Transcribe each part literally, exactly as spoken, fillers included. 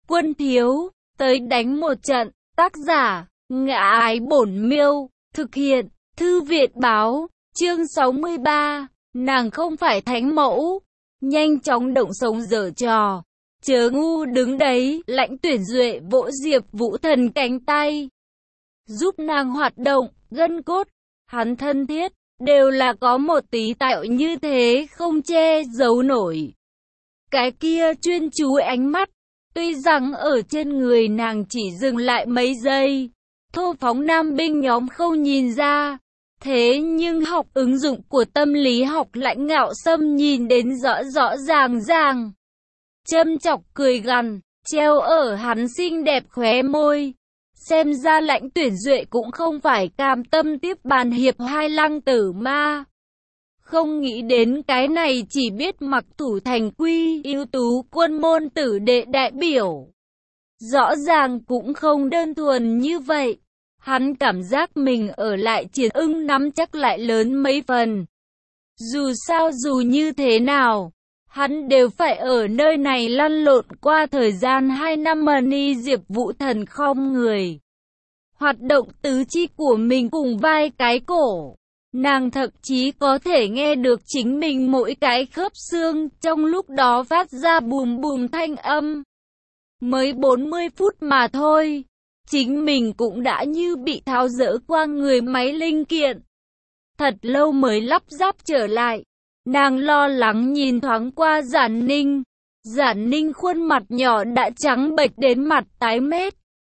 Quân thiếu, tới đánh một trận. Tác giả, Ngã Ái Bổn Miêu. Thực hiện, Thư Viện Báo. Chương sáu mươi ba. Nàng không phải thánh mẫu. Nhanh chóng động sống giở trò. Chớ ngu đứng đấy. Lãnh Tuyển Duệ vỗ Diệp Vũ Thần cánh tay, giúp nàng hoạt động gân cốt. Hắn thân thiết, đều là có một tí tạo như thế không che giấu nổi. Cái kia chuyên chú ánh mắt, tuy rằng ở trên người nàng chỉ dừng lại mấy giây, thô phóng nam binh nhóm không nhìn ra. Thế nhưng học ứng dụng của tâm lý học Lãnh Ngạo Sâm nhìn đến rõ rõ ràng ràng. Châm chọc cười gằn, treo ở hắn xinh đẹp khóe môi. Xem ra Lãnh Tuyển Duệ cũng không phải cam tâm tiếp bàn hiệp hai lăng tử ma. Không nghĩ đến cái này chỉ biết mặc thủ thành quy ưu tú quân môn tử đệ đại biểu. Rõ ràng cũng không đơn thuần như vậy. Hắn cảm giác mình ở lại Triển Ưng nắm chắc lại lớn mấy phần. Dù sao dù như thế nào, hắn đều phải ở nơi này lăn lộn qua thời gian hai năm mà ni Diệp Vũ Thần khom người. Hoạt động tứ chi của mình cùng vai cái cổ. Nàng thậm chí có thể nghe được chính mình mỗi cái khớp xương trong lúc đó phát ra bùm bùm thanh âm. Mới bốn mươi phút mà thôi, chính mình cũng đã như bị tháo dỡ qua người máy linh kiện. Thật lâu mới lắp ráp trở lại. Nàng lo lắng nhìn thoáng qua Giản Ninh. Giản Ninh khuôn mặt nhỏ đã trắng bệch đến mặt tái mét.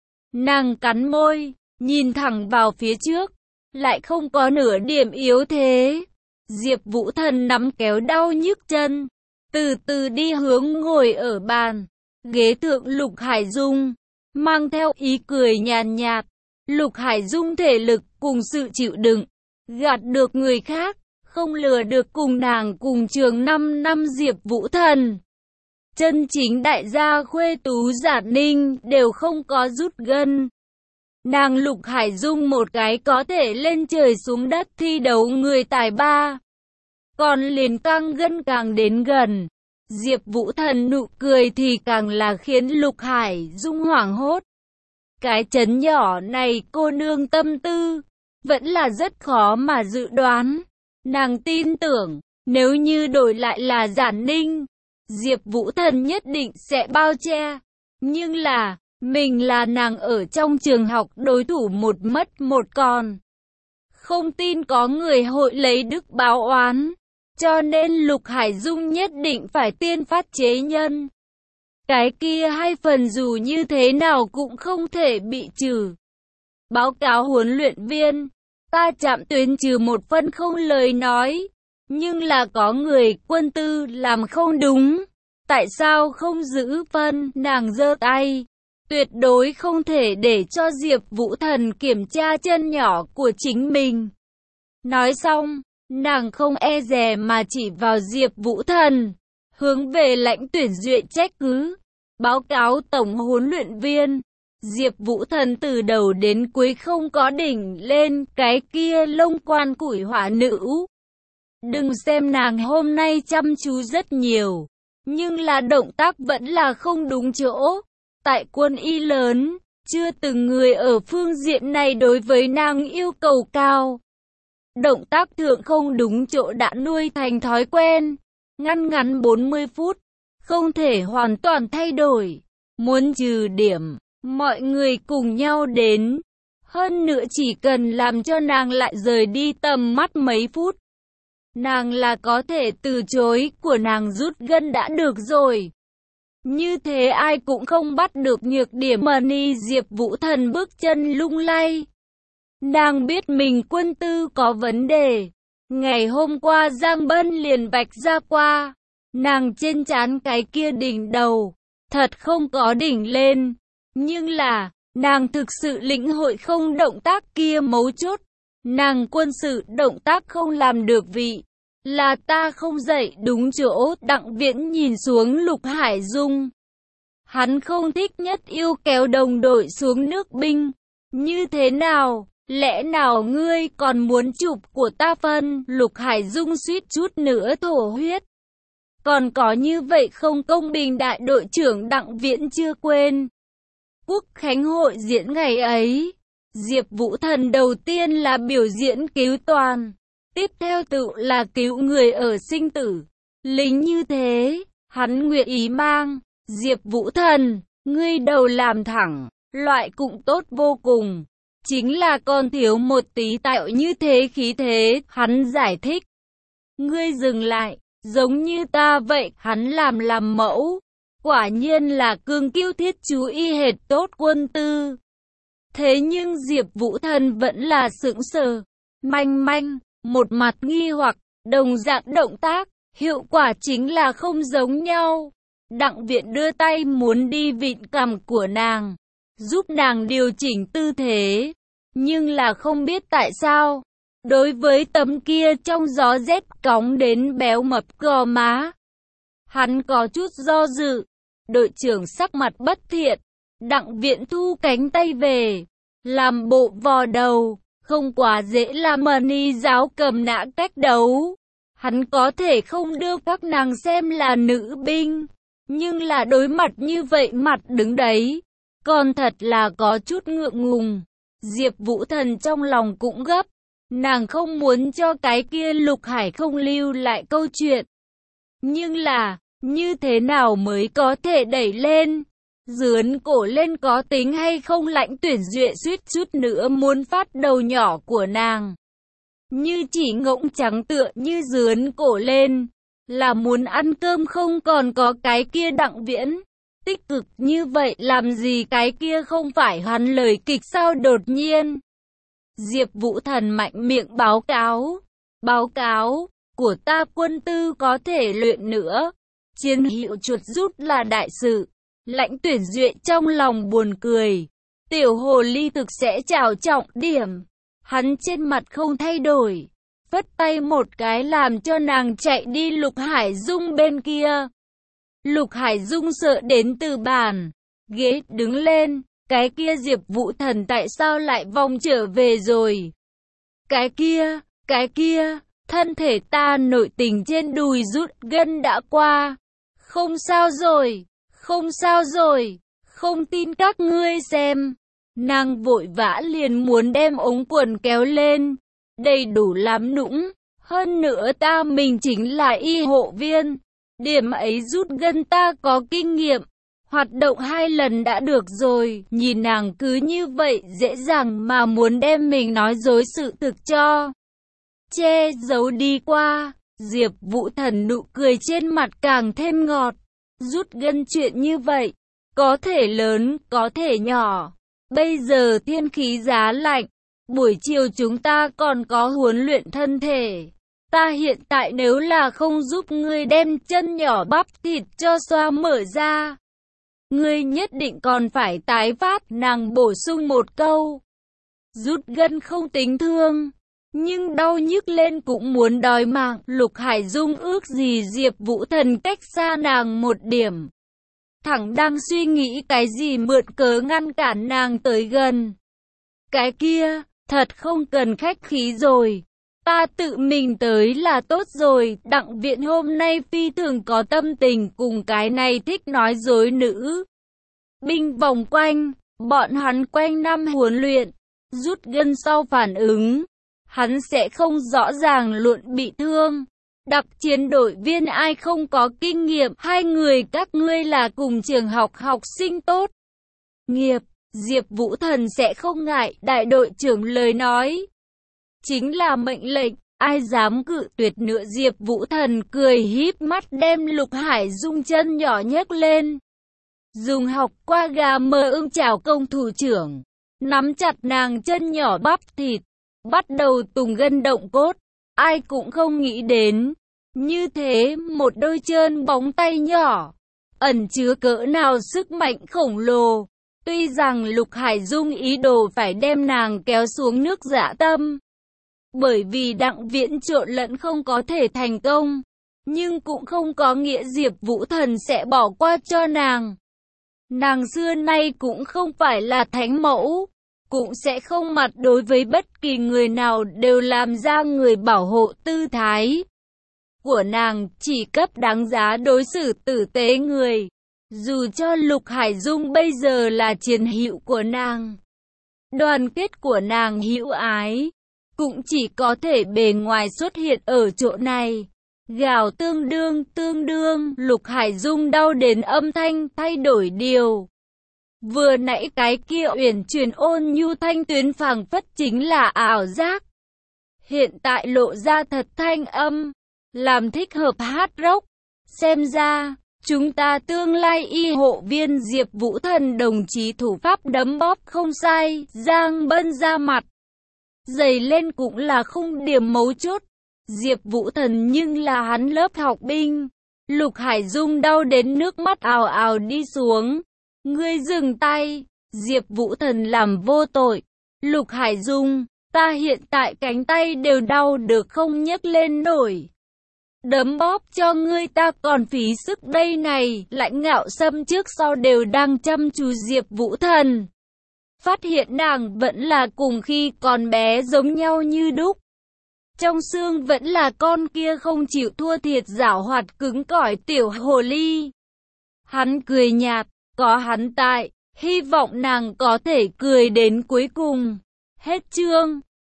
Nàng cắn môi, nhìn thẳng vào phía trước, lại không có nửa điểm yếu thế. Diệp Vũ Thần nắm kéo đau nhức chân, từ từ đi hướng ngồi ở bàn ghế thượng Lục Hải Dung, mang theo ý cười nhàn nhạt. Lục Hải Dung thể lực cùng sự chịu đựng, gạt được người khác, không lừa được cùng nàng cùng trường năm năm Diệp Vũ Thần. Chân chính đại gia khuê tú Giản Ninh đều không có rút gân. Nàng Lục Hải Dung một cái có thể lên trời xuống đất thi đấu người tài ba, còn liền căng gân càng đến gần. Diệp Vũ Thần nụ cười thì càng là khiến Lục Hải Dung hoảng hốt. Cái chấn nhỏ này cô nương tâm tư vẫn là rất khó mà dự đoán. Nàng tin tưởng, nếu như đổi lại là Giản Ninh, Diệp Vũ Thần nhất định sẽ bao che. Nhưng là, mình là nàng ở trong trường học đối thủ một mất một còn. Không tin có người hội lấy đức báo oán. Cho nên Lục Hải Dung nhất định phải tiên phát chế nhân. Cái kia hai phần dù như thế nào cũng không thể bị trừ. Báo cáo huấn luyện viên, ta chạm tuyến trừ một phân không lời nói. Nhưng là có người quân tư làm không đúng. Tại sao không giữ phân? Nàng giơ tay. Tuyệt đối không thể để cho Diệp Vũ Thần kiểm tra chân nhỏ của chính mình. Nói xong, nàng không e dè mà chỉ vào Diệp Vũ Thần, hướng về Lãnh Tuyển Duệ trách cứ. Báo cáo tổng huấn luyện viên, Diệp Vũ Thần từ đầu đến cuối không có đỉnh lên cái kia lông quan củi hỏa nữ. Đừng xem nàng hôm nay chăm chú rất nhiều, nhưng là động tác vẫn là không đúng chỗ. Tại quân y lớn, chưa từng người ở phương diện này đối với nàng yêu cầu cao. Động tác thượng không đúng chỗ đã nuôi thành thói quen. Ngăn ngắn bốn mươi phút, không thể hoàn toàn thay đổi. Muốn trừ điểm, mọi người cùng nhau đến. Hơn nữa chỉ cần làm cho nàng lại rời đi tầm mắt mấy phút, nàng là có thể từ chối, của nàng rút gân đã được rồi. Như thế ai cũng không bắt được nhược điểm mà ni Diệp Vũ Thần bước chân lung lay. Nàng biết mình quân tư có vấn đề. Ngày hôm qua Giang Bân liền vạch ra qua. Nàng trên trán cái kia đỉnh đầu, thật không có đỉnh lên. Nhưng là, nàng thực sự lĩnh hội không động tác kia mấu chốt. Nàng quân sự động tác không làm được vị. Là ta không dạy đúng chỗ. Đặng Viễn nhìn xuống Lục Hải Dung. Hắn không thích nhất yêu kéo đồng đội xuống nước binh. Như thế nào? Lẽ nào ngươi còn muốn chụp của ta phân? Lục Hải Dung suýt chút nữa thổ huyết. Còn có như vậy không công bình, đại đội trưởng Đặng Viễn chưa quên. Quốc khánh hội diễn ngày ấy, Diệp Vũ Thần đầu tiên là biểu diễn cứu toàn, tiếp theo tự là cứu người ở sinh tử. Lính như thế, hắn nguyện ý mang. Diệp Vũ Thần, ngươi đầu làm thẳng, loại cũng tốt vô cùng. Chính là còn thiếu một tí tạo như thế khí thế, hắn giải thích. Ngươi dừng lại, giống như ta vậy, hắn làm làm mẫu. Quả nhiên là cương kiêu thiết chú y hệt tốt quân tư. Thế nhưng Diệp Vũ Thần vẫn là sững sờ, manh manh, một mặt nghi hoặc, đồng dạng động tác, hiệu quả chính là không giống nhau. Đặng Viễn đưa tay muốn đi vịn cằm của nàng, giúp nàng điều chỉnh tư thế, nhưng là không biết tại sao, đối với tấm kia trong gió rét cóng đến béo mập gò má, hắn có chút do dự. Đội trưởng sắc mặt bất thiện, Đặng Viễn thu cánh tay về, làm bộ vò đầu, không quá dễ làm mờ ni giáo cầm nã cách đấu. Hắn có thể không đưa các nàng xem là nữ binh, nhưng là đối mặt như vậy mặt đứng đấy, còn thật là có chút ngượng ngùng. Diệp Vũ Thần trong lòng cũng gấp, nàng không muốn cho cái kia Lục Hải không lưu lại câu chuyện. Nhưng là, như thế nào mới có thể đẩy lên? Dướn cổ lên có tính hay không? Lãnh Tuyển Duệ suýt chút nữa muốn phát đầu nhỏ của nàng. Như chỉ ngỗng trắng tựa như dướn cổ lên, là muốn ăn cơm không? Còn có cái kia Đặng Viễn, tích cực như vậy làm gì? Cái kia không phải hắn lời kịch sao? Đột nhiên, Diệp Vũ Thần mạnh miệng báo cáo. Báo cáo, của ta quân tư có thể luyện nữa. Chiến hiệu chuột rút là đại sự. Lãnh Tuyển Duệ trong lòng buồn cười. Tiểu hồ ly thực sẽ trào trọng điểm. Hắn trên mặt không thay đổi, phất tay một cái làm cho nàng chạy đi Lục Hải Dung bên kia. Lục Hải Dung sợ đến từ bàn ghế đứng lên. Cái kia Diệp Vũ Thần tại sao lại vòng trở về rồi? Cái kia, cái kia, thân thể ta nội tình trên đùi rút gân đã qua. Không sao rồi, không sao rồi, không tin các ngươi xem. Nàng vội vã liền muốn đem ống quần kéo lên, đầy đủ làm nũng. Hơn nữa ta mình chính là y hộ viên, điểm ấy rút gân ta có kinh nghiệm. Hoạt động hai lần đã được rồi. Nhìn nàng cứ như vậy dễ dàng mà muốn đem mình nói dối sự thực cho che giấu đi qua. Diệp Vũ Thần nụ cười trên mặt càng thêm ngọt. Rút gân chuyện như vậy, có thể lớn, có thể nhỏ. Bây giờ thiên khí giá lạnh, buổi chiều chúng ta còn có huấn luyện thân thể. Ta hiện tại nếu là không giúp ngươi đem chân nhỏ bắp thịt cho xoa mở ra, ngươi nhất định còn phải tái phát. Nàng bổ sung một câu. Rút gân không tính thương, nhưng đau nhức lên cũng muốn đòi mạng. Lục Hải Dung ước gì Diệp Vũ Thần cách xa nàng một điểm. Thẳng đang suy nghĩ cái gì mượn cớ ngăn cản nàng tới gần. Cái kia, thật không cần khách khí rồi. Ta tự mình tới là tốt rồi. Đặng Viễn hôm nay phi thường có tâm tình cùng cái này thích nói dối nữ binh vòng quanh. Bọn hắn quanh năm huấn luyện, rút gân sau phản ứng, hắn sẽ không rõ ràng luôn bị thương. Đặc chiến đội viên ai không có kinh nghiệm? Hai người các ngươi là cùng trường học học sinh tốt nghiệp, Diệp Vũ Thần sẽ không ngại. Đại đội trưởng lời nói chính là mệnh lệnh, ai dám cự tuyệt nữa? Diệp Vũ Thần cười híp mắt đem Lục Hải Dung chân nhỏ nhấc lên, dùng học qua gà mờ ưng chào công thủ trưởng, nắm chặt nàng chân nhỏ bắp thịt, bắt đầu tùng gân động cốt. Ai cũng không nghĩ đến, như thế một đôi chân bóng tay nhỏ, ẩn chứa cỡ nào sức mạnh khổng lồ. Tuy rằng Lục Hải Dung ý đồ phải đem nàng kéo xuống nước dạ tâm, bởi vì Đặng Viễn trộn lẫn không có thể thành công, nhưng cũng không có nghĩa Diệp Vũ Thần sẽ bỏ qua cho nàng. Nàng xưa nay cũng không phải là thánh mẫu, cũng sẽ không mặt đối với bất kỳ người nào đều làm ra người bảo hộ tư thái. của nàng chỉ cấp đáng giá đối xử tử tế người. Dù cho Lục Hải Dung bây giờ là chiến hữu của nàng, đoàn kết của nàng hữu ái, cũng chỉ có thể bề ngoài xuất hiện ở chỗ này. Gào tương đương tương đương, Lục Hải Dung đau đến âm thanh thay đổi điều. Vừa nãy cái kia uyển chuyển ôn nhu thanh tuyến phảng phất chính là ảo giác. Hiện tại lộ ra thật thanh âm, làm thích hợp hát rock. Xem ra, chúng ta tương lai y hộ viên Diệp Vũ Thần đồng chí thủ pháp đấm bóp không sai, Giang Bân ra mặt. Dày lên cũng là không điểm mấu chốt. Diệp Vũ Thần nhưng là hắn lớp học binh. Lục Hải Dung đau đến nước mắt ào ào đi xuống. Ngươi dừng tay. Diệp Vũ Thần làm vô tội. Lục Hải Dung, ta hiện tại cánh tay đều đau được không nhấc lên nổi. Đấm bóp cho ngươi ta còn phí sức đây này. Lãnh Ngạo Sâm trước sau đều đang chăm chú Diệp Vũ Thần. Phát hiện nàng vẫn là cùng khi còn bé giống nhau như đúc. Trong xương vẫn là con kia không chịu thua thiệt giảo hoạt cứng cỏi tiểu hồ ly. Hắn cười nhạt, có hắn tại, hy vọng nàng có thể cười đến cuối cùng. Hết chương.